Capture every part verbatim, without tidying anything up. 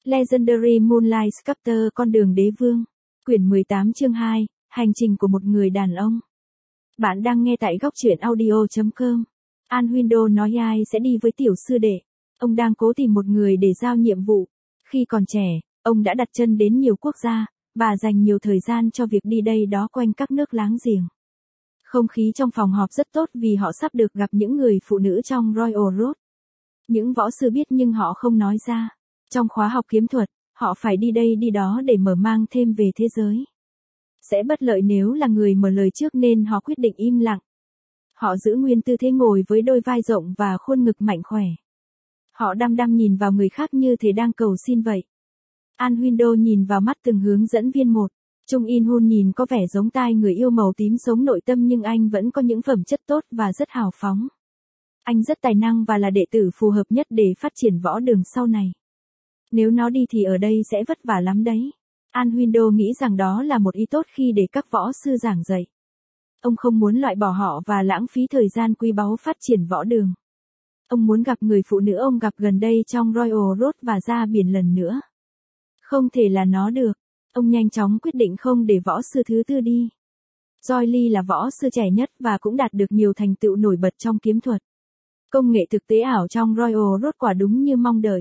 Legendary Moonlight Sculptor Con đường đế vương. Quyển mười tám chương hai, Hành trình của một người đàn ông. Bạn đang nghe tại góc truyện audio chấm com. An Window nói ai sẽ đi với tiểu sư đệ. Ông đang cố tìm một người để giao nhiệm vụ. Khi còn trẻ, ông đã đặt chân đến nhiều quốc gia, và dành nhiều thời gian cho việc đi đây đó quanh các nước láng giềng. Không khí trong phòng họp rất tốt vì họ sắp được gặp những người phụ nữ trong Royal Road. Những võ sư biết nhưng họ không nói ra. Trong khóa học kiếm thuật, họ phải đi đây đi đó để mở mang thêm về thế giới. Sẽ bất lợi nếu là người mở lời trước nên họ quyết định im lặng. Họ giữ nguyên tư thế ngồi với đôi vai rộng và khuôn ngực mạnh khỏe. Họ đăm đăm nhìn vào người khác như thể đang cầu xin vậy. An Window nhìn vào mắt từng hướng dẫn viên một. Chung In Hun nhìn có vẻ giống tai người yêu màu tím sống nội tâm nhưng anh vẫn có những phẩm chất tốt và rất hào phóng. Anh rất tài năng và là đệ tử phù hợp nhất để phát triển võ đường sau này. Nếu nó đi thì ở đây sẽ vất vả lắm đấy. An Window nghĩ rằng đó là một ý tốt khi để các võ sư giảng dạy. Ông không muốn loại bỏ họ và lãng phí thời gian quý báu phát triển võ đường. Ông muốn gặp người phụ nữ ông gặp gần đây trong Royal Road và ra biển lần nữa. Không thể là nó được. Ông nhanh chóng quyết định không để võ sư thứ tư đi. Joy Lee là võ sư trẻ nhất và cũng đạt được nhiều thành tựu nổi bật trong kiếm thuật. Công nghệ thực tế ảo trong Royal Road quả đúng như mong đợi.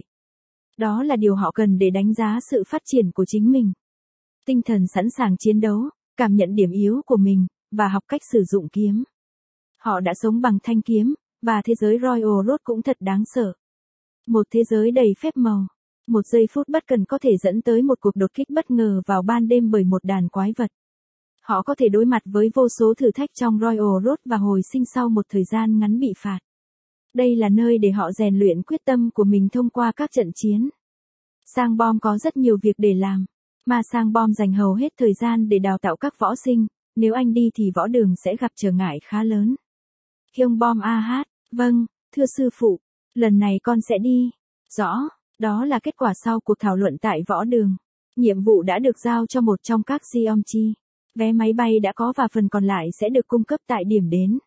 Đó là điều họ cần để đánh giá sự phát triển của chính mình. Tinh thần sẵn sàng chiến đấu, cảm nhận điểm yếu của mình, và học cách sử dụng kiếm. Họ đã sống bằng thanh kiếm, và thế giới Royal Road cũng thật đáng sợ. Một thế giới đầy phép màu. Một giây phút bất cần có thể dẫn tới một cuộc đột kích bất ngờ vào ban đêm bởi một đàn quái vật. Họ có thể đối mặt với vô số thử thách trong Royal Road và hồi sinh sau một thời gian ngắn bị phạt. Đây là nơi để họ rèn luyện quyết tâm của mình thông qua các trận chiến. Sang Bom có rất nhiều việc để làm, mà Sang Bom dành hầu hết thời gian để đào tạo các võ sinh, nếu anh đi thì võ đường sẽ gặp trở ngại khá lớn. Hyung Bom a hát, vâng, thưa sư phụ, lần này con sẽ đi. Rõ, đó là kết quả sau cuộc thảo luận tại võ đường. Nhiệm vụ đã được giao cho một trong các Jeongchi. Vé máy bay đã có và phần còn lại sẽ được cung cấp tại điểm đến.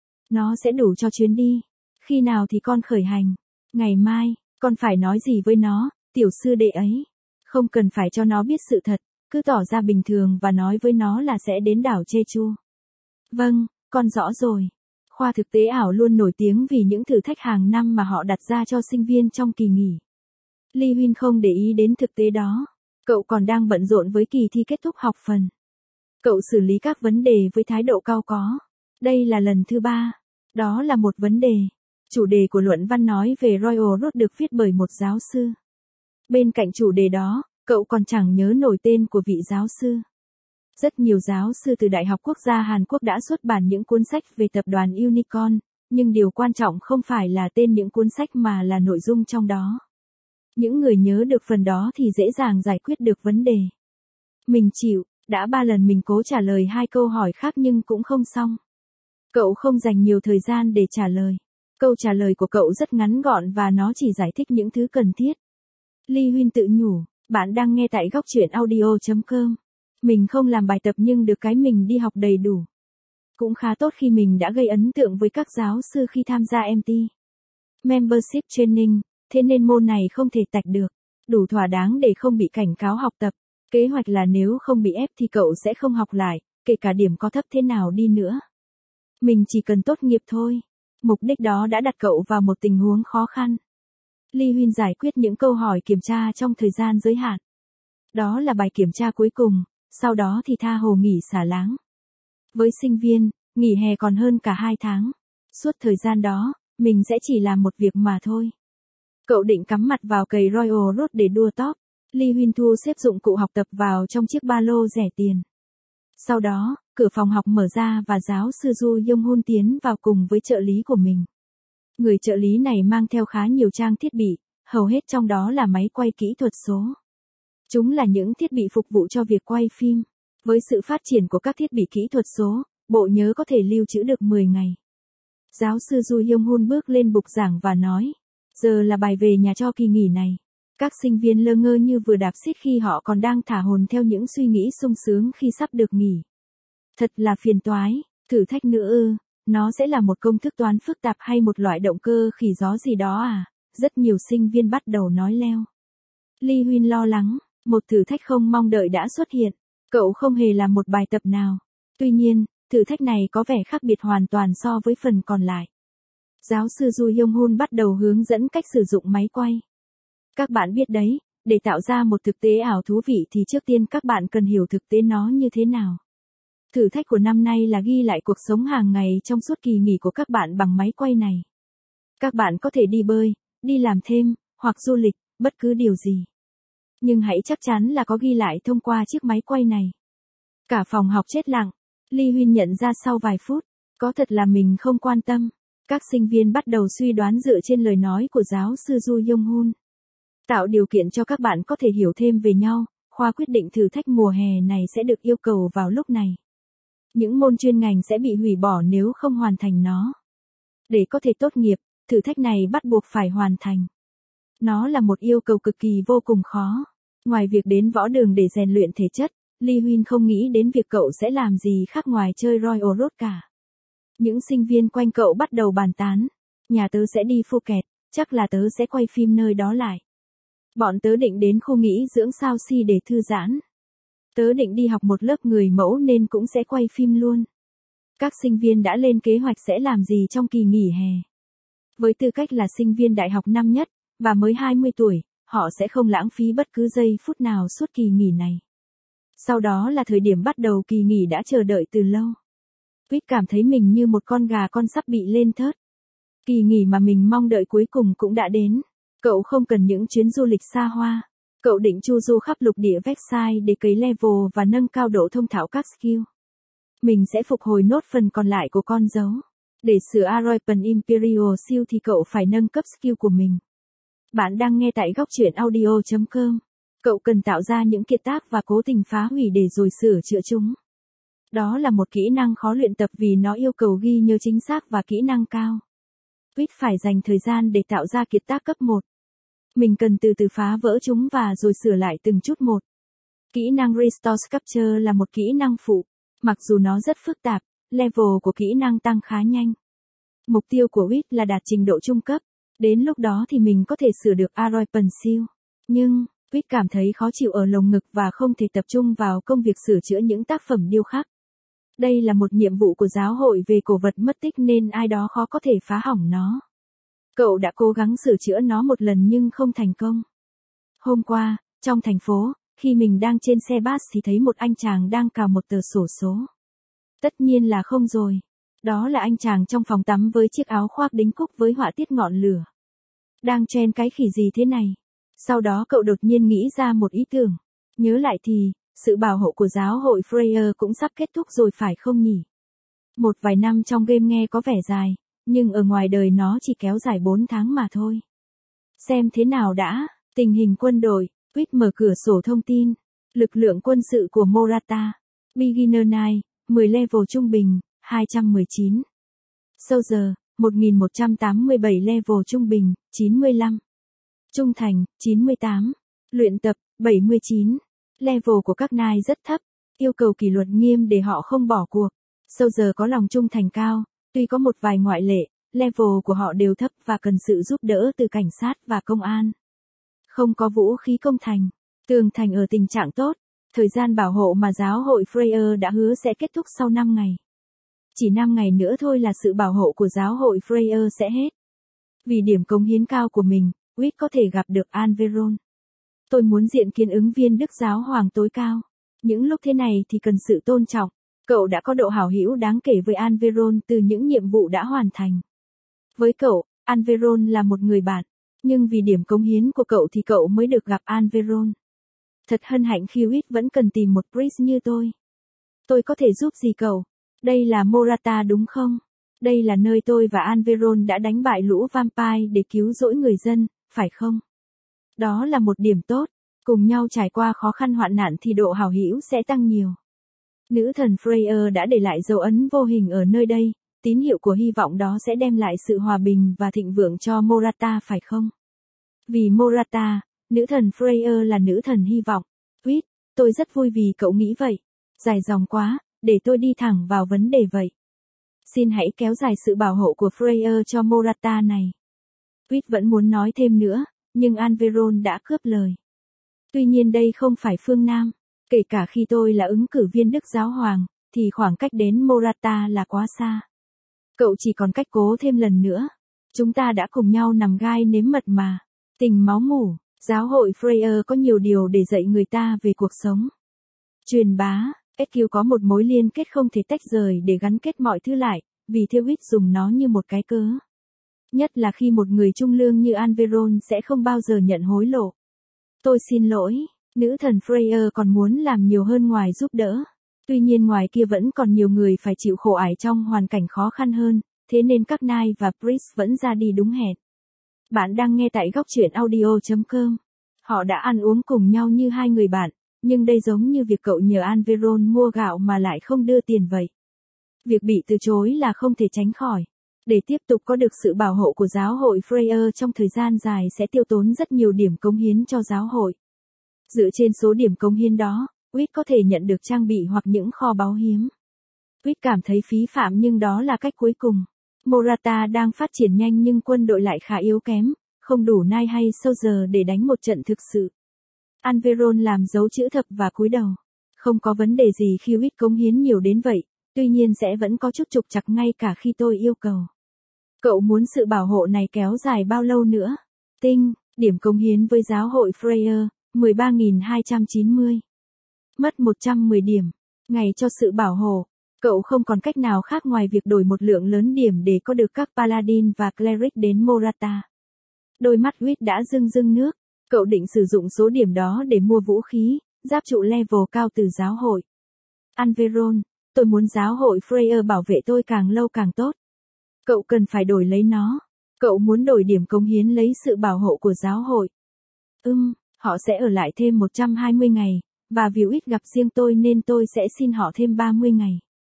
Nó sẽ đủ cho chuyến đi. Khi nào thì con khởi hành? Ngày mai, con phải nói gì với nó, tiểu sư đệ ấy? Không cần phải cho nó biết sự thật, cứ tỏ ra bình thường và nói với nó là sẽ đến đảo Jeju. Vâng, con rõ rồi. Khoa thực tế ảo luôn nổi tiếng vì những thử thách hàng năm mà họ đặt ra cho sinh viên trong kỳ nghỉ. Lee Huynh không để ý đến thực tế đó. Cậu còn đang bận rộn với kỳ thi kết thúc học phần. Cậu xử lý các vấn đề với thái độ cao có. Đây là lần thứ ba. Đó là một vấn đề. Chủ đề của luận văn nói về Royal Road được viết bởi một giáo sư. Bên cạnh chủ đề đó, cậu còn chẳng nhớ nổi tên của vị giáo sư. Rất nhiều giáo sư từ Đại học Quốc gia Hàn Quốc đã xuất bản những cuốn sách về tập đoàn Unicorn, nhưng điều quan trọng không phải là tên những cuốn sách mà là nội dung trong đó. Những người nhớ được phần đó thì dễ dàng giải quyết được vấn đề. Mình chịu, đã ba lần mình cố trả lời hai câu hỏi khác nhưng cũng không xong. Cậu không dành nhiều thời gian để trả lời. Câu trả lời của cậu rất ngắn gọn và nó chỉ giải thích những thứ cần thiết. Lee Huynh tự nhủ, bạn đang nghe tại góc truyện audio chấm com. Mình không làm bài tập nhưng được cái mình đi học đầy đủ. Cũng khá tốt khi mình đã gây ấn tượng với các giáo sư khi tham gia em tê. Membership Training, thế nên môn này không thể tạch được. Đủ thỏa đáng để không bị cảnh cáo học tập. Kế hoạch là nếu không bị ép thì cậu sẽ không học lại, kể cả điểm có thấp thế nào đi nữa. Mình chỉ cần tốt nghiệp thôi. Mục đích đó đã đặt cậu vào một tình huống khó khăn. Lee Huynh giải quyết những câu hỏi kiểm tra trong thời gian giới hạn. Đó là bài kiểm tra cuối cùng, sau đó thì tha hồ nghỉ xả láng. Với sinh viên, nghỉ hè còn hơn cả hai tháng. Suốt thời gian đó, mình sẽ chỉ làm một việc mà thôi. Cậu định cắm mặt vào cày Royal Road để đua top. Lee Huynh thu xếp dụng cụ học tập vào trong chiếc ba lô rẻ tiền. Sau đó, cửa phòng học mở ra và giáo sư Ju Yong Hun tiến vào cùng với trợ lý của mình. Người trợ lý này mang theo khá nhiều trang thiết bị, hầu hết trong đó là máy quay kỹ thuật số. Chúng là những thiết bị phục vụ cho việc quay phim. Với sự phát triển của các thiết bị kỹ thuật số, bộ nhớ có thể lưu trữ được mười ngày. Giáo sư Ju Yong Hun bước lên bục giảng và nói, giờ là bài về nhà cho kỳ nghỉ này. Các sinh viên lơ ngơ như vừa đạp xít khi họ còn đang thả hồn theo những suy nghĩ sung sướng khi sắp được nghỉ. Thật là phiền toái, thử thách nữa ư, nó sẽ là một công thức toán phức tạp hay một loại động cơ khỉ gió gì đó à, rất nhiều sinh viên bắt đầu nói leo. Ly Huyên lo lắng, một thử thách không mong đợi đã xuất hiện. Cậu không hề làm một bài tập nào. Tuy nhiên, thử thách này có vẻ khác biệt hoàn toàn so với phần còn lại. Giáo sư Ju Hyung Hun bắt đầu hướng dẫn cách sử dụng máy quay. Các bạn biết đấy, để tạo ra một thực tế ảo thú vị thì trước tiên các bạn cần hiểu thực tế nó như thế nào. Thử thách của năm nay là ghi lại cuộc sống hàng ngày trong suốt kỳ nghỉ của các bạn bằng máy quay này. Các bạn có thể đi bơi, đi làm thêm, hoặc du lịch, bất cứ điều gì. Nhưng hãy chắc chắn là có ghi lại thông qua chiếc máy quay này. Cả phòng học chết lặng. Ly Huyên nhận ra sau vài phút, có thật là mình không quan tâm. Các sinh viên bắt đầu suy đoán dựa trên lời nói của giáo sư Ju Hyung Hun. Tạo điều kiện cho các bạn có thể hiểu thêm về nhau, khoa quyết định thử thách mùa hè này sẽ được yêu cầu vào lúc này. Những môn chuyên ngành sẽ bị hủy bỏ nếu không hoàn thành nó. Để có thể tốt nghiệp, thử thách này bắt buộc phải hoàn thành. Nó là một yêu cầu cực kỳ vô cùng khó. Ngoài việc đến võ đường để rèn luyện thể chất, Ly Huyên không nghĩ đến việc cậu sẽ làm gì khác ngoài chơi Royal Road cả. Những sinh viên quanh cậu bắt đầu bàn tán. Nhà tớ sẽ đi Phuket, chắc là tớ sẽ quay phim nơi đó lại. Bọn tớ định đến khu nghỉ dưỡng Sao Si để thư giãn. Tớ định đi học một lớp người mẫu nên cũng sẽ quay phim luôn. Các sinh viên đã lên kế hoạch sẽ làm gì trong kỳ nghỉ hè. Với tư cách là sinh viên đại học năm nhất, và mới hai mươi tuổi, họ sẽ không lãng phí bất cứ giây phút nào suốt kỳ nghỉ này. Sau đó là thời điểm bắt đầu kỳ nghỉ đã chờ đợi từ lâu. Quýt cảm thấy mình như một con gà con sắp bị lên thớt. Kỳ nghỉ mà mình mong đợi cuối cùng cũng đã đến. Cậu không cần những chuyến du lịch xa hoa. Cậu định chu du khắp lục địa Versailles để cấy level và nâng cao độ thông thạo các skill. Mình sẽ phục hồi nốt phần còn lại của con dấu. Để sửa Aroipan Imperial Seal thì cậu phải nâng cấp skill của mình. Bạn đang nghe tại góc truyện audio chấm com. Cậu cần tạo ra những kiệt tác và cố tình phá hủy để rồi sửa chữa chúng. Đó là một kỹ năng khó luyện tập vì nó yêu cầu ghi nhớ chính xác và kỹ năng cao. Quýt phải dành thời gian để tạo ra kiệt tác cấp một. Mình cần từ từ phá vỡ chúng và rồi sửa lại từng chút một. Kỹ năng Restore Sculpture là một kỹ năng phụ. Mặc dù nó rất phức tạp, level của kỹ năng tăng khá nhanh. Mục tiêu của Quýt là đạt trình độ trung cấp. Đến lúc đó thì mình có thể sửa được Aroipan Seal. Nhưng, Quýt cảm thấy khó chịu ở lồng ngực và không thể tập trung vào công việc sửa chữa những tác phẩm điêu khắc. Đây là một nhiệm vụ của giáo hội về cổ vật mất tích nên ai đó khó có thể phá hỏng nó. Cậu đã cố gắng sửa chữa nó một lần nhưng không thành công. Hôm qua, trong thành phố, khi mình đang trên xe bus thì thấy một anh chàng đang cào một tờ sổ số. Tất nhiên là không rồi. Đó là anh chàng trong phòng tắm với chiếc áo khoác đính cúc với họa tiết ngọn lửa. Đang chen cái khỉ gì thế này? Sau đó cậu đột nhiên nghĩ ra một ý tưởng. Nhớ lại thì, sự bảo hộ của giáo hội Freya cũng sắp kết thúc rồi phải không nhỉ? Một vài năm trong game nghe có vẻ dài, nhưng ở ngoài đời nó chỉ kéo dài bốn tháng mà thôi. Xem thế nào đã, tình hình quân đội, Quýt mở cửa sổ thông tin. Lực lượng quân sự của Morata. Beginner Night, mười level trung bình, hai trăm mười chín. Soldier, một nghìn một trăm tám mươi bảy level trung bình, chín mươi lăm. Trung thành, chín mươi tám. Luyện tập, bảy mươi chín. Level của các nai rất thấp, yêu cầu kỷ luật nghiêm để họ không bỏ cuộc. Soldier có lòng trung thành cao, tuy có một vài ngoại lệ, level của họ đều thấp và cần sự giúp đỡ từ cảnh sát và công an. Không có vũ khí công thành, tường thành ở tình trạng tốt, thời gian bảo hộ mà giáo hội Freya đã hứa sẽ kết thúc sau năm ngày. Chỉ năm ngày nữa thôi là sự bảo hộ của giáo hội Freya sẽ hết. Vì điểm cống hiến cao của mình, Quýt có thể gặp được Anveron. Tôi muốn diện kiến ứng viên Đức Giáo Hoàng tối cao. Những lúc thế này thì cần sự tôn trọng. Cậu đã có độ hảo hữu đáng kể với Anveron từ những nhiệm vụ đã hoàn thành. Với cậu, Anveron là một người bạn. Nhưng vì điểm cống hiến của cậu thì cậu mới được gặp Anveron. Thật hân hạnh khi Quýt vẫn cần tìm một priest như tôi. Tôi có thể giúp gì cậu? Đây là Morata đúng không? Đây là nơi tôi và Anveron đã đánh bại lũ vampire để cứu rỗi người dân, phải không? Đó là một điểm tốt. Cùng nhau trải qua khó khăn hoạn nạn thì độ hảo hữu sẽ tăng nhiều. Nữ thần Freya đã để lại dấu ấn vô hình ở nơi đây, tín hiệu của hy vọng đó sẽ đem lại sự hòa bình và thịnh vượng cho Morata phải không? Vì Morata, nữ thần Freya là nữ thần hy vọng. Quýt, tôi rất vui vì cậu nghĩ vậy. Dài dòng quá, để tôi đi thẳng vào vấn đề vậy. Xin hãy kéo dài sự bảo hộ của Freya cho Morata này. Quýt vẫn muốn nói thêm nữa, nhưng Anveron đã cướp lời. Tuy nhiên đây không phải phương Nam. Kể cả khi tôi là ứng cử viên Đức Giáo Hoàng, thì khoảng cách đến Morata là quá xa. Cậu chỉ còn cách cố thêm lần nữa. Chúng ta đã cùng nhau nằm gai nếm mật mà. Tình máu mủ, giáo hội Freya có nhiều điều để dạy người ta về cuộc sống. Truyền bá, ét quy có một mối liên kết không thể tách rời để gắn kết mọi thứ lại, vì theo Witt dùng nó như một cái cớ. Nhất là khi một người trung lương như Anveron sẽ không bao giờ nhận hối lộ. Tôi xin lỗi, nữ thần Freya còn muốn làm nhiều hơn ngoài giúp đỡ. Tuy nhiên ngoài kia vẫn còn nhiều người phải chịu khổ ải trong hoàn cảnh khó khăn hơn, thế nên các Knight và Priest vẫn ra đi đúng hẹn. Bạn đang nghe tại góc truyện audio chấm com. Họ đã ăn uống cùng nhau như hai người bạn, nhưng đây giống như việc cậu nhờ Anveron mua gạo mà lại không đưa tiền vậy. Việc bị từ chối là không thể tránh khỏi. Để tiếp tục có được sự bảo hộ của giáo hội Freya trong thời gian dài sẽ tiêu tốn rất nhiều điểm cống hiến cho giáo hội. Dựa trên số điểm cống hiến đó, Witt có thể nhận được trang bị hoặc những kho báu hiếm. Witt cảm thấy phí phạm nhưng đó là cách cuối cùng. Morata đang phát triển nhanh nhưng quân đội lại khá yếu kém, không đủ nai hay soldier để đánh một trận thực sự. Anveron làm dấu chữ thập và cúi đầu. Không có vấn đề gì khi Witt cống hiến nhiều đến vậy, tuy nhiên sẽ vẫn có chút trục trặc ngay cả khi tôi yêu cầu. Cậu muốn sự bảo hộ này kéo dài bao lâu nữa? Tinh, điểm cống hiến với giáo hội Freya, mười ba nghìn hai trăm chín mươi. Mất một trăm mười điểm. Ngày cho sự bảo hộ. Cậu không còn cách nào khác ngoài việc đổi một lượng lớn điểm để có được các Paladin và Cleric đến Morata. Đôi mắt Witt đã rưng rưng nước. Cậu định sử dụng số điểm đó để mua vũ khí, giáp trụ level cao từ giáo hội. Anveron, tôi muốn giáo hội Freya bảo vệ tôi càng lâu càng tốt. Cậu cần phải đổi lấy nó. Cậu muốn đổi điểm cống hiến lấy sự bảo hộ của giáo hội. Ừm, họ sẽ ở lại thêm một trăm hai mươi ngày, và vì Witt gặp riêng tôi nên tôi sẽ xin họ thêm ba mươi ngày.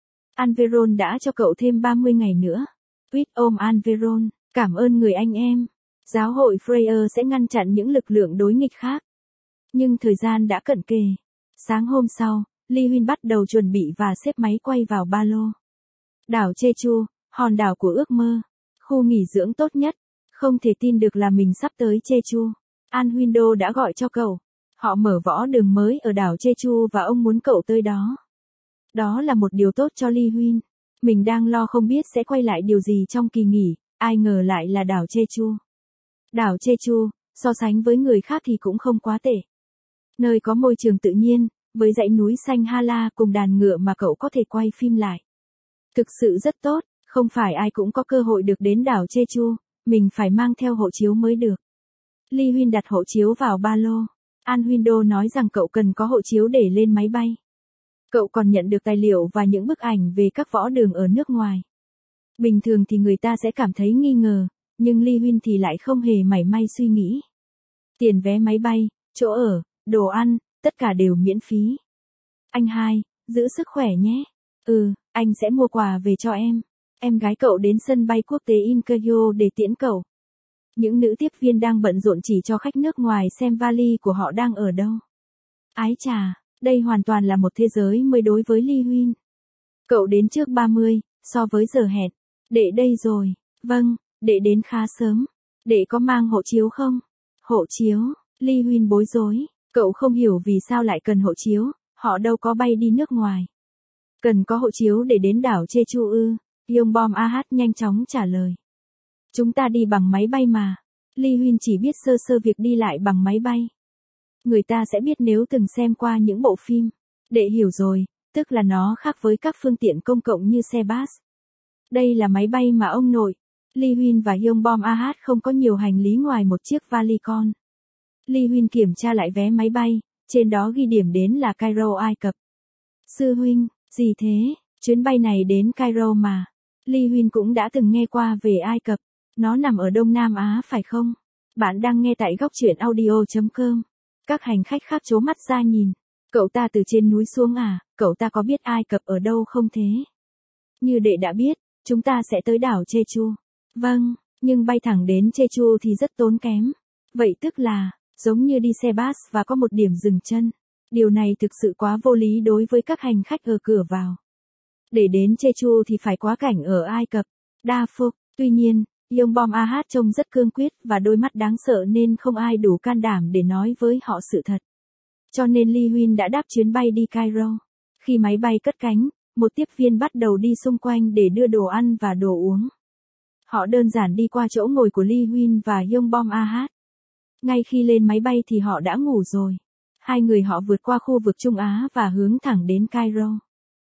Anveron đã cho cậu thêm ba mươi ngày nữa. Witt ôm Anveron, cảm ơn người anh em. Giáo hội Freya sẽ ngăn chặn những lực lượng đối nghịch khác. Nhưng thời gian đã cận kề. Sáng hôm sau, Lewin bắt đầu chuẩn bị và xếp máy quay vào ba lô. Đảo Jeju, hòn đảo của ước mơ. Khu nghỉ dưỡng tốt nhất. Không thể tin được là mình sắp tới Jeju. Anwindo đã gọi cho cậu. Họ mở võ đường mới ở đảo Jeju và ông muốn cậu tới đó. Đó là một điều tốt cho Lewin. Mình đang lo không biết sẽ quay lại điều gì trong kỳ nghỉ, ai ngờ lại là đảo Jeju. Đảo Jeju, so sánh với người khác thì cũng không quá tệ. Nơi có môi trường tự nhiên, với dãy núi xanh Hala cùng đàn ngựa mà cậu có thể quay phim lại. Thực sự rất tốt, không phải ai cũng có cơ hội được đến đảo Jeju, mình phải mang theo hộ chiếu mới được. Lewin đặt hộ chiếu vào ba lô. Anwindo nói rằng cậu cần có hộ chiếu để lên máy bay. Cậu còn nhận được tài liệu và những bức ảnh về các võ đường ở nước ngoài. Bình thường thì người ta sẽ cảm thấy nghi ngờ, nhưng Lewin thì lại không hề mảy may suy nghĩ. Tiền vé máy bay, chỗ ở, đồ ăn, tất cả đều miễn phí. Anh hai, giữ sức khỏe nhé. Ừ, anh sẽ mua quà về cho em. Em gái cậu đến sân bay quốc tế Incheon để tiễn cậu. Những nữ tiếp viên đang bận rộn chỉ cho khách nước ngoài xem vali của họ đang ở đâu. Ái chà, đây hoàn toàn là một thế giới mới đối với Lewin. Cậu đến trước ba mươi, so với giờ hẹn. Đệ đây rồi. Vâng, đệ đến khá sớm. Đệ có mang hộ chiếu không? Hộ chiếu, Lewin bối rối. Cậu không hiểu vì sao lại cần hộ chiếu, họ đâu có bay đi nước ngoài. Cần có hộ chiếu để đến đảo Jeju ư? Yongbom a hát nhanh chóng trả lời. Chúng ta đi bằng máy bay mà. Lewin chỉ biết sơ sơ việc đi lại bằng máy bay. Người ta sẽ biết nếu từng xem qua những bộ phim. Đệ hiểu rồi, tức là nó khác với các phương tiện công cộng như xe bus. Đây là máy bay mà ông nội. Lewin và Yongbom a hát không có nhiều hành lý ngoài một chiếc vali con. Lewin kiểm tra lại vé máy bay, trên đó ghi điểm đến là Cairo, Ai Cập. Sư huynh, gì thế? Chuyến bay này đến Cairo mà. Lewin cũng đã từng nghe qua về Ai Cập. Nó nằm ở Đông Nam Á phải không? Bạn đang nghe tại góc truyện audio chấm com. Các hành khách khác trố mắt ra nhìn. Cậu ta từ trên núi xuống à? Cậu ta có biết Ai Cập ở đâu không thế? Như đệ đã biết, chúng ta sẽ tới đảo Jeju. Vâng, nhưng bay thẳng đến Jeju thì rất tốn kém. Vậy tức là, giống như đi xe bus và có một điểm dừng chân. Điều này thực sự quá vô lý đối với các hành khách ở cửa vào. Để đến Jeju thì phải quá cảnh ở Ai Cập. Đa phục, tuy nhiên, Yongbom a hát trông rất cương quyết và đôi mắt đáng sợ nên không ai đủ can đảm để nói với họ sự thật. Cho nên Lee Huynh đã đáp chuyến bay đi Cairo. Khi máy bay cất cánh, một tiếp viên bắt đầu đi xung quanh để đưa đồ ăn và đồ uống. Họ đơn giản đi qua chỗ ngồi của Lee Huynh và Yongbom Ahad. Ngay khi lên máy bay thì họ đã ngủ rồi. Hai người họ vượt qua khu vực Trung Á và hướng thẳng đến Cairo.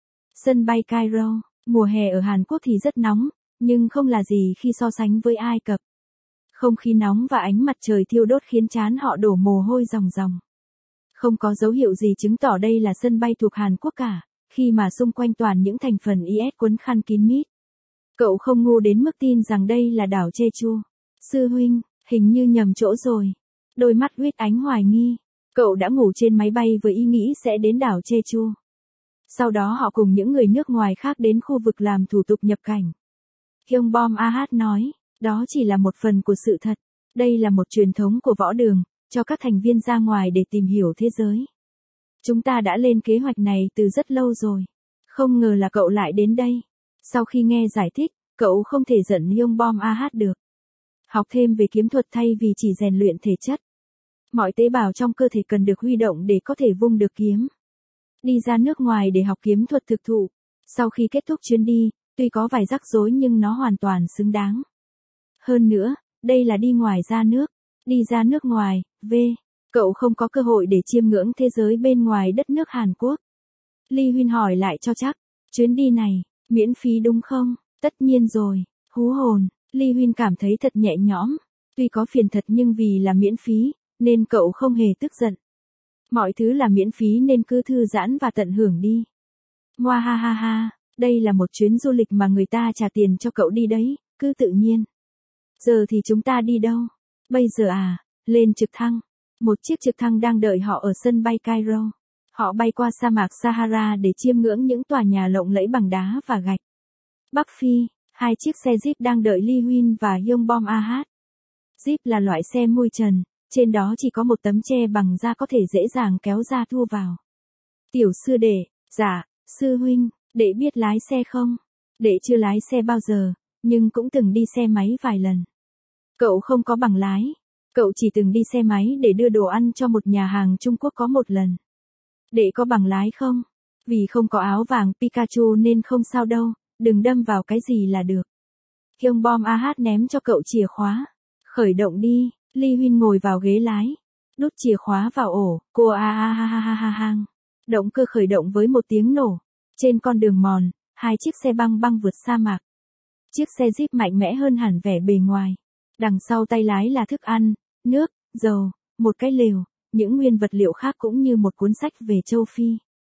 Sân bay Cairo, mùa hè ở Hàn Quốc thì rất nóng, nhưng không là gì khi so sánh với Ai Cập. Không khí nóng và ánh mặt trời thiêu đốt khiến trán họ đổ mồ hôi ròng ròng. Không có dấu hiệu gì chứng tỏ đây là sân bay thuộc Hàn Quốc cả, khi mà xung quanh toàn những thành phần i ét quấn khăn kín mít. Cậu không ngu đến mức tin rằng đây là đảo Jeju. Sư huynh, hình như nhầm chỗ rồi. Đôi mắt huyết ánh hoài nghi. Cậu đã ngủ trên máy bay với ý nghĩ sẽ đến đảo Jeju. Sau đó họ cùng những người nước ngoài khác đến khu vực làm thủ tục nhập cảnh. Yongbom Ahad nói, đó chỉ là một phần của sự thật. Đây là một truyền thống của võ đường, cho các thành viên ra ngoài để tìm hiểu thế giới. Chúng ta đã lên kế hoạch này từ rất lâu rồi. Không ngờ là cậu lại đến đây. Sau khi nghe giải thích, cậu không thể giận Yongbom Ahad được. Học thêm về kiếm thuật thay vì chỉ rèn luyện thể chất. Mọi tế bào trong cơ thể cần được huy động để có thể vung được kiếm. Đi ra nước ngoài để học kiếm thuật thực thụ. Sau khi kết thúc chuyến đi, tuy có vài rắc rối nhưng nó hoàn toàn xứng đáng. Hơn nữa, đây là đi ngoài ra nước. Đi ra nước ngoài, v. Cậu không có cơ hội để chiêm ngưỡng thế giới bên ngoài đất nước Hàn Quốc. Lee Huynh hỏi lại cho chắc, chuyến đi này, miễn phí đúng không? Tất nhiên rồi, hú hồn, Lee Huynh cảm thấy thật nhẹ nhõm. Tuy có phiền thật nhưng vì là miễn phí, nên cậu không hề tức giận. Mọi thứ là miễn phí nên cứ thư giãn và tận hưởng đi. Ngoa ha ha ha, đây là một chuyến du lịch mà người ta trả tiền cho cậu đi đấy, cứ tự nhiên. Giờ thì chúng ta đi đâu? Bây giờ à, lên trực thăng. Một chiếc trực thăng đang đợi họ ở sân bay Cairo. Họ bay qua sa mạc Sahara để chiêm ngưỡng những tòa nhà lộng lẫy bằng đá và gạch. Bắc Phi, hai chiếc xe Jeep đang đợi Lee Huynh và Yongbom Ahad. Jeep là loại xe mui trần, trên đó chỉ có một tấm che bằng da có thể dễ dàng kéo ra thu vào. Tiểu sư đệ, dạ, sư huynh, đệ biết lái xe không? Đệ chưa lái xe bao giờ, nhưng cũng từng đi xe máy vài lần. Cậu không có bằng lái. Cậu chỉ từng đi xe máy để đưa đồ ăn cho một nhà hàng Trung Quốc có một lần. Đệ có bằng lái không? Vì không có áo vàng Pikachu nên không sao đâu, đừng đâm vào cái gì là được. Yongbom Ahad ném cho cậu chìa khóa. Khởi động đi, Lee Huynh ngồi vào ghế lái. Đút chìa khóa vào ổ, cô a a ha ha ha ha hang. Động cơ khởi động với một tiếng nổ. Trên con đường mòn, hai chiếc xe băng băng vượt sa mạc. Chiếc xe Jeep mạnh mẽ hơn hẳn vẻ bề ngoài. Đằng sau tay lái là thức ăn, nước, dầu, một cái lều, những nguyên vật liệu khác cũng như một cuốn sách về châu Phi.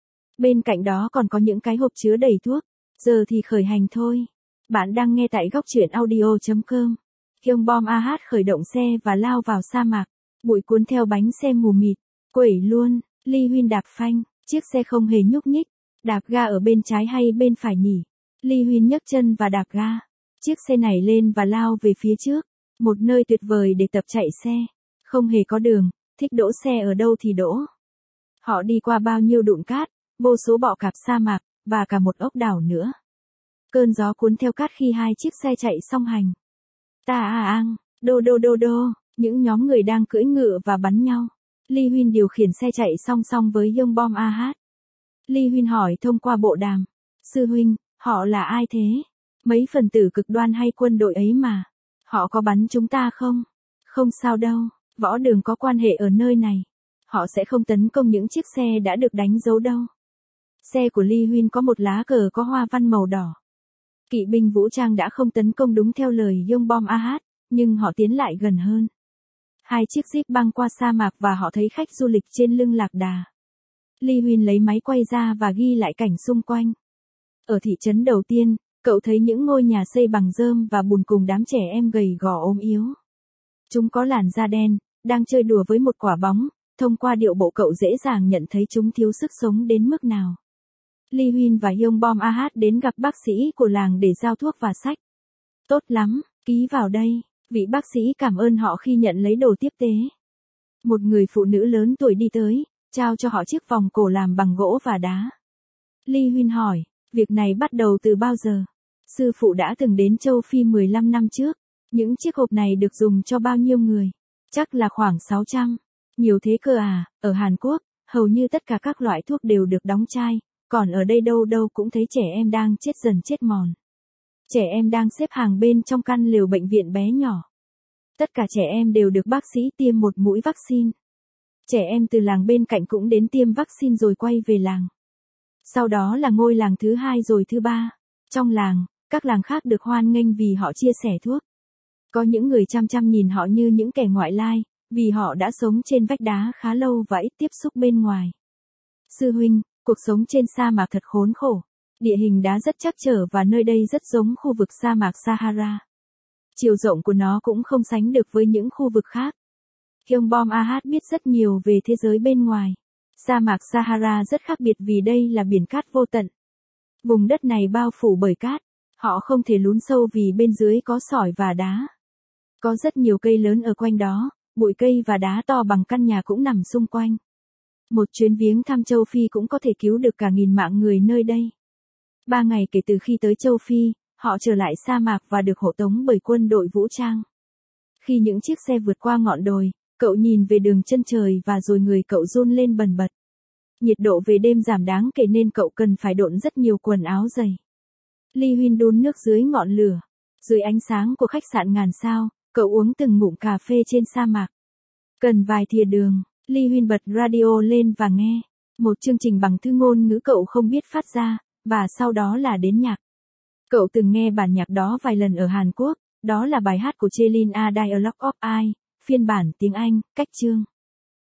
Bên cạnh đó còn có những cái hộp chứa đầy thuốc. Giờ thì khởi hành thôi. Bạn đang nghe tại góc truyện audio chấm com. Yongbom Ahad khởi động xe và lao vào sa mạc. Bụi cuốn theo bánh xe mù mịt. Quẩy luôn, Lee Huynh đạp phanh, chiếc xe không hề nhúc nhích. Đạp ga ở bên trái hay bên phải nhỉ? Lee Huynh nhấc chân và đạp ga. Chiếc xe nảy lên và lao về phía trước. Một nơi tuyệt vời để tập chạy xe. Không hề có đường, thích đỗ xe ở đâu thì đỗ. Họ đi qua bao nhiêu đụn cát, vô số bọ cạp sa mạc, và cả một ốc đảo nữa. Cơn gió cuốn theo cát khi hai chiếc xe chạy song hành. Ta à ang, đô đô đô đô, những nhóm người đang cưỡi ngựa và bắn nhau. Lee Huynh điều khiển xe chạy song song với Yongbom Ahad. Lee Huynh hỏi thông qua bộ đàm. Sư huynh, họ là ai thế? Mấy phần tử cực đoan hay quân đội ấy mà. Họ có bắn chúng ta không? Không sao đâu, võ đường có quan hệ ở nơi này. Họ sẽ không tấn công những chiếc xe đã được đánh dấu đâu. Xe của Lee Huynh có một lá cờ có hoa văn màu đỏ. Kỵ binh vũ trang đã không tấn công đúng theo lời Yongbom Ahad, nhưng họ tiến lại gần hơn. Hai chiếc Jeep băng qua sa mạc và họ thấy khách du lịch trên lưng lạc đà. Lee Huynh lấy máy quay ra và ghi lại cảnh xung quanh. Ở thị trấn đầu tiên, cậu thấy những ngôi nhà xây bằng rơm và bùn cùng đám trẻ em gầy gò ốm yếu. Chúng có làn da đen, đang chơi đùa với một quả bóng, thông qua điệu bộ cậu dễ dàng nhận thấy chúng thiếu sức sống đến mức nào. Lee Huynh và Yongbom Ahad đến gặp bác sĩ của làng để giao thuốc và sách. Tốt lắm, ký vào đây. Vị bác sĩ cảm ơn họ khi nhận lấy đồ tiếp tế. Một người phụ nữ lớn tuổi đi tới, trao cho họ chiếc vòng cổ làm bằng gỗ và đá. Lee Huynh hỏi, việc này bắt đầu từ bao giờ? Sư phụ đã từng đến châu Phi mười lăm năm trước. Những chiếc hộp này được dùng cho bao nhiêu người? Chắc là khoảng sáu trăm. Nhiều thế cơ à, ở Hàn Quốc, Hầu như tất cả các loại thuốc đều được đóng chai, còn ở đây đâu đâu cũng thấy trẻ em đang chết dần chết mòn. Trẻ em đang xếp hàng bên trong căn lều bệnh viện bé nhỏ. Tất cả trẻ em đều được bác sĩ tiêm một mũi vaccine. Trẻ em từ làng bên cạnh cũng đến tiêm vaccine rồi quay về làng. Sau đó là ngôi làng thứ hai rồi thứ ba. Trong làng, các làng khác được hoan nghênh vì họ chia sẻ thuốc. Có những người chăm chăm nhìn họ như những kẻ ngoại lai, vì họ đã sống trên vách đá khá lâu và ít tiếp xúc bên ngoài. Sư huynh, cuộc sống trên sa mạc thật khốn khổ. Địa hình đá rất trắc trở và nơi đây rất giống khu vực sa mạc Sahara. Chiều rộng của nó cũng không sánh được với những khu vực khác. Kyongbom Ah biết rất nhiều về thế giới bên ngoài. Sa mạc Sahara rất khác biệt vì đây là biển cát vô tận. Vùng đất này bao phủ bởi cát. Họ không thể lún sâu vì bên dưới có sỏi và đá. Có rất nhiều cây lớn ở quanh đó, bụi cây và đá to bằng căn nhà cũng nằm xung quanh. Một chuyến viếng thăm châu Phi cũng có thể cứu được cả nghìn mạng người nơi đây. Ba ngày kể từ khi tới châu Phi, họ trở lại sa mạc và được hộ tống bởi quân đội vũ trang. Khi những chiếc xe vượt qua ngọn đồi, cậu nhìn về đường chân trời và rồi người cậu run lên bần bật. Nhiệt độ về đêm giảm đáng kể nên cậu cần phải độn rất nhiều quần áo dày. Lee Huynh đun nước dưới ngọn lửa. Dưới ánh sáng của khách sạn ngàn sao, cậu uống từng ngụm cà phê trên sa mạc. Cần vài thìa đường, Lee Huynh bật radio lên và nghe. Một chương trình bằng thư ngôn ngữ cậu không biết phát ra, và sau đó là đến nhạc. Cậu từng nghe bản nhạc đó vài lần ở Hàn Quốc, đó là bài hát của Cheline A Dialogue of I, phiên bản tiếng Anh, cách chương.